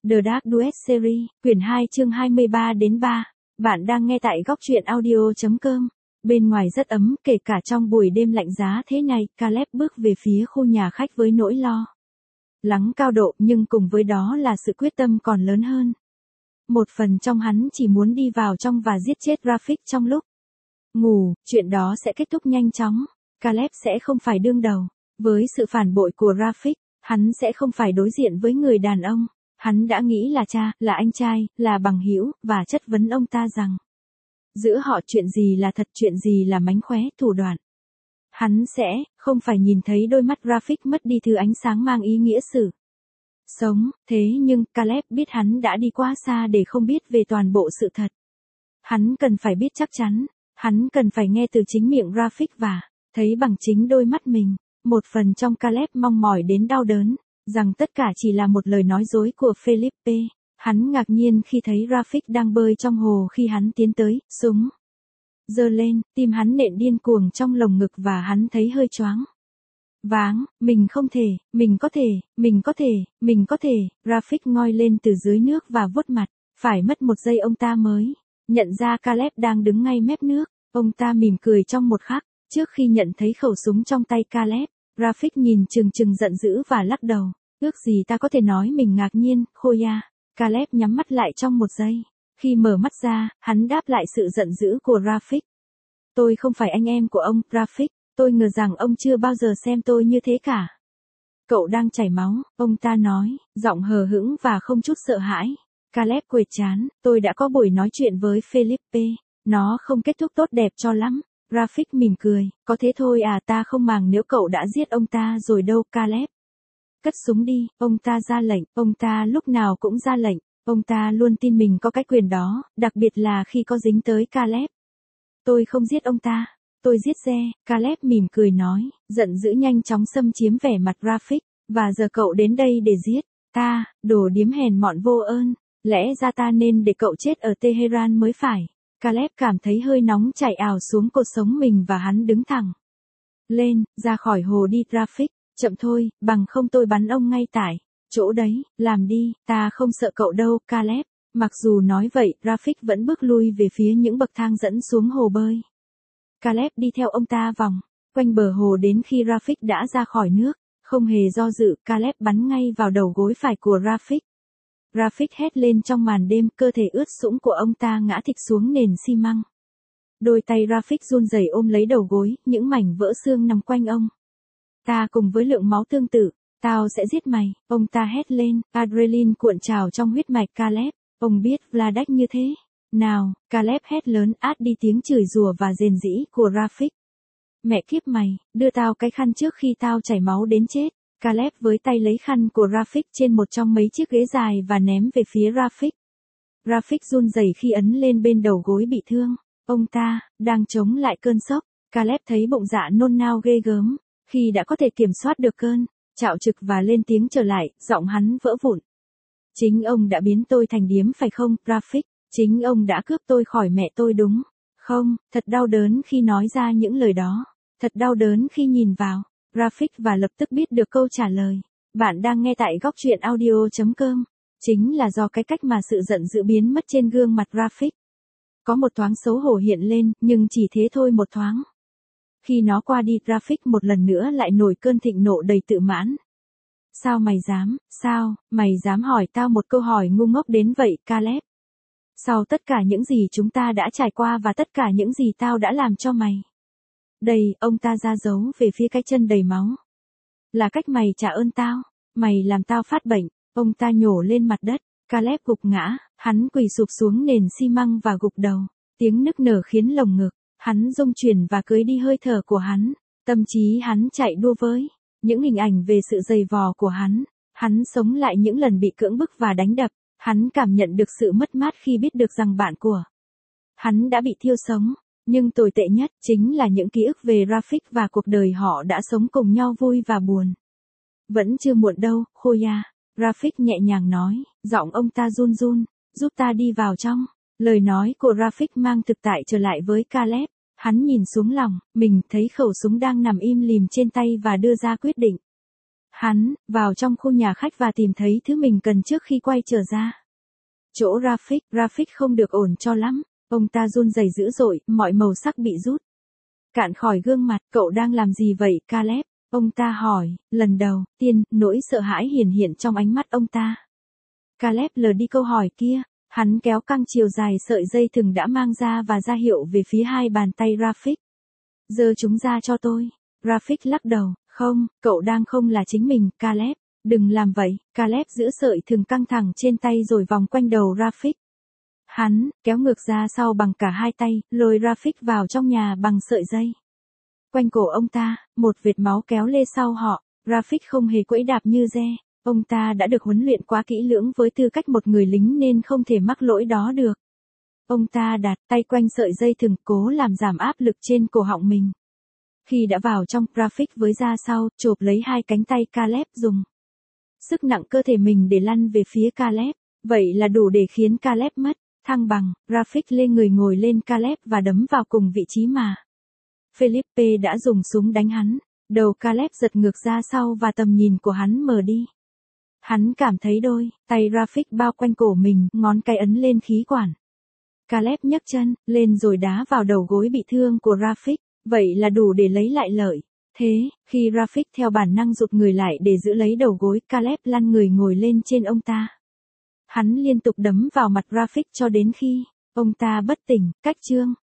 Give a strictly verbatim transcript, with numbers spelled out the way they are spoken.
The Dark Duet Series, quyển hai chương hai mươi ba đến ba. Bạn đang nghe tại góc truyện audio chấm com. Bên ngoài rất ấm, kể cả trong buổi đêm lạnh giá thế này, Caleb bước về phía khu nhà khách với nỗi lo lắng cao độ, nhưng cùng với đó là sự quyết tâm còn lớn hơn. Một phần trong hắn chỉ muốn đi vào trong và giết chết Rafik trong lúc ngủ, chuyện đó sẽ kết thúc nhanh chóng. Caleb sẽ không phải đương đầu với sự phản bội của Rafik, hắn sẽ không phải đối diện với người đàn ông hắn đã nghĩ là cha, là anh trai, là bằng hữu, và chất vấn ông ta rằng giữa họ chuyện gì là thật, chuyện gì là mánh khóe, thủ đoạn. Hắn sẽ không phải nhìn thấy đôi mắt Rafik mất đi thứ ánh sáng mang ý nghĩa sự sống, thế nhưng Caleb biết hắn đã đi quá xa để không biết về toàn bộ sự thật. Hắn cần phải biết chắc chắn, hắn cần phải nghe từ chính miệng Rafik và thấy bằng chính đôi mắt mình. Một phần trong Caleb mong mỏi đến đau đớn, rằng tất cả chỉ là một lời nói dối của Philippe. Hắn ngạc nhiên khi thấy Rafik đang bơi trong hồ khi hắn tiến tới, súng giơ lên, tim hắn nện điên cuồng trong lồng ngực và hắn thấy hơi choáng váng. Mình không thể, mình có thể, mình có thể, mình có thể. Rafik ngoi lên từ dưới nước và vuốt mặt. Phải mất một giây ông ta mới nhận ra Caleb đang đứng ngay mép nước. Ông ta mỉm cười trong một khắc, trước khi nhận thấy khẩu súng trong tay Caleb. Rafik nhìn chừng chừng giận dữ và lắc đầu. Ước gì ta có thể nói mình ngạc nhiên, Khoya. Caleb nhắm mắt lại trong một giây. Khi mở mắt ra, hắn đáp lại sự giận dữ của Rafik. Tôi không phải anh em của ông, Rafik. Tôi ngờ rằng ông chưa bao giờ xem tôi như thế cả. Cậu đang chảy máu, ông ta nói, giọng hờ hững và không chút sợ hãi. Caleb quệt trán, tôi đã có buổi nói chuyện với Philippe. Nó không kết thúc tốt đẹp cho lắm. Rafik mỉm cười, có thế thôi à, ta không màng nếu cậu đã giết ông ta rồi đâu. Caleb cất súng đi, ông ta ra lệnh, ông ta lúc nào cũng ra lệnh, ông ta luôn tin mình có cái quyền đó, đặc biệt là khi có dính tới Caleb. Tôi không giết ông ta, tôi giết Ze. Caleb mỉm cười nói, giận dữ nhanh chóng xâm chiếm vẻ mặt Rafik, và giờ cậu đến đây để giết ta, đồ điếm hèn mọn vô ơn, lẽ ra ta nên để cậu chết ở Tehran mới phải. Caleb cảm thấy hơi nóng chảy ào xuống cột sống mình và hắn đứng thẳng lên, ra khỏi hồ đi. Rafik, chậm thôi, bằng không tôi bắn ông ngay tại chỗ đấy, làm đi, ta không sợ cậu đâu. Caleb, mặc dù nói vậy, Rafik vẫn bước lui về phía những bậc thang dẫn xuống hồ bơi. Caleb đi theo ông ta vòng quanh bờ hồ đến khi Rafik đã ra khỏi nước, không hề do dự, Caleb bắn ngay vào đầu gối phải của Rafik. Rafik hét lên trong màn đêm, cơ thể ướt sũng của ông ta ngã thịch xuống nền xi măng. Đôi tay Rafik run rẩy ôm lấy đầu gối, những mảnh vỡ xương nằm quanh ông. Ta cùng với lượng máu tương tự, tao sẽ giết mày, ông ta hét lên, adrenaline cuộn trào trong huyết mạch Caleb. Ông biết Vladak như thế nào. Caleb hét lớn, át đi tiếng chửi rủa và rền rĩ của Rafik. Mẹ kiếp mày, đưa tao cái khăn trước khi tao chảy máu đến chết. Caleb với tay lấy khăn của Rafik trên một trong mấy chiếc ghế dài và ném về phía Rafik. Rafik run rẩy khi ấn lên bên đầu gối bị thương. Ông ta đang chống lại cơn sốc. Caleb thấy bụng dạ nôn nao ghê gớm. Khi đã có thể kiểm soát được cơn trạo trực và lên tiếng trở lại, giọng hắn vỡ vụn. Chính ông đã biến tôi thành điếm phải không, Rafik? Chính ông đã cướp tôi khỏi mẹ tôi đúng không? Thật đau đớn khi nói ra những lời đó. Thật đau đớn khi nhìn vào Rafik và lập tức biết được câu trả lời. Bạn đang nghe tại góc truyện audio chấm com. Chính là do cái cách mà sự giận dữ biến mất trên gương mặt Rafik. Có một thoáng xấu hổ hiện lên, nhưng chỉ thế thôi, một thoáng. Khi nó qua đi, Rafik một lần nữa lại nổi cơn thịnh nộ đầy tự mãn. Sao mày dám, sao, mày dám hỏi tao một câu hỏi ngu ngốc đến vậy, Caleb? Sau tất cả những gì chúng ta đã trải qua và tất cả những gì tao đã làm cho mày. Đây, ông ta ra dấu về phía cái chân đầy máu. Là cách mày trả ơn tao, mày làm tao phát bệnh. Ông ta nhổ lên mặt đất, Caleb gục ngã, hắn quỳ sụp xuống nền xi măng và gục đầu. Tiếng nức nở khiến lồng ngực hắn rung chuyển và cưới đi hơi thở của hắn. Tâm trí hắn chạy đua với những hình ảnh về sự dày vò của hắn. Hắn sống lại những lần bị cưỡng bức và đánh đập. Hắn cảm nhận được sự mất mát khi biết được rằng bạn của hắn đã bị thiêu sống. Nhưng tồi tệ nhất chính là những ký ức về Rafik và cuộc đời họ đã sống cùng nhau vui và buồn. Vẫn chưa muộn đâu, Khoya. Rafik nhẹ nhàng nói, giọng ông ta run run, giúp ta đi vào trong. Lời nói của Rafik mang thực tại trở lại với Caleb. Hắn nhìn xuống lòng mình, thấy khẩu súng đang nằm im lìm trên tay và đưa ra quyết định. Hắn, vào trong khu nhà khách và tìm thấy thứ mình cần trước khi quay trở ra. Chỗ Rafik, Rafik không được ổn cho lắm, ông ta run rẩy dữ dội, mọi màu sắc bị rút cạn khỏi gương mặt. Cậu đang làm gì vậy, Caleb? Ông ta hỏi, lần đầu tiên, nỗi sợ hãi hiển hiện trong ánh mắt ông ta. Caleb lờ đi câu hỏi kia, hắn kéo căng chiều dài sợi dây thừng đã mang ra và ra hiệu về phía hai bàn tay Rafik. Giơ chúng ra cho tôi. Rafik lắc đầu, không, cậu đang không là chính mình, Caleb. Đừng làm vậy. Caleb giữ sợi thừng căng thẳng trên tay rồi vòng quanh đầu Rafik. Hắn, kéo ngược ra sau bằng cả hai tay, lôi Rafik vào trong nhà bằng sợi dây. Quanh cổ ông ta, một vệt máu kéo lê sau họ. Rafik không hề quẫy đạp như dê. Ông ta đã được huấn luyện quá kỹ lưỡng với tư cách một người lính nên không thể mắc lỗi đó được. Ông ta đặt tay quanh sợi dây thừng cố làm giảm áp lực trên cổ họng mình. Khi đã vào trong, Rafik với ra sau, chộp lấy hai cánh tay Caleb dùng sức nặng cơ thể mình để lăn về phía Caleb. Vậy là đủ để khiến Caleb mất thăng bằng. Rafik lê người ngồi lên Caleb và đấm vào cùng vị trí mà Felipe đã dùng súng đánh hắn. Đầu Caleb giật ngược ra sau và tầm nhìn của hắn mờ đi. Hắn cảm thấy đôi tay Rafik bao quanh cổ mình, ngón cái ấn lên khí quản. Caleb nhấc chân lên rồi đá vào đầu gối bị thương của Rafik. Vậy là đủ để lấy lại lợi thế. Khi Rafik theo bản năng rụt người lại để giữ lấy đầu gối, Caleb lăn người ngồi lên trên ông ta. Hắn liên tục đấm vào mặt Rafik cho đến khi ông ta bất tỉnh. Cách chương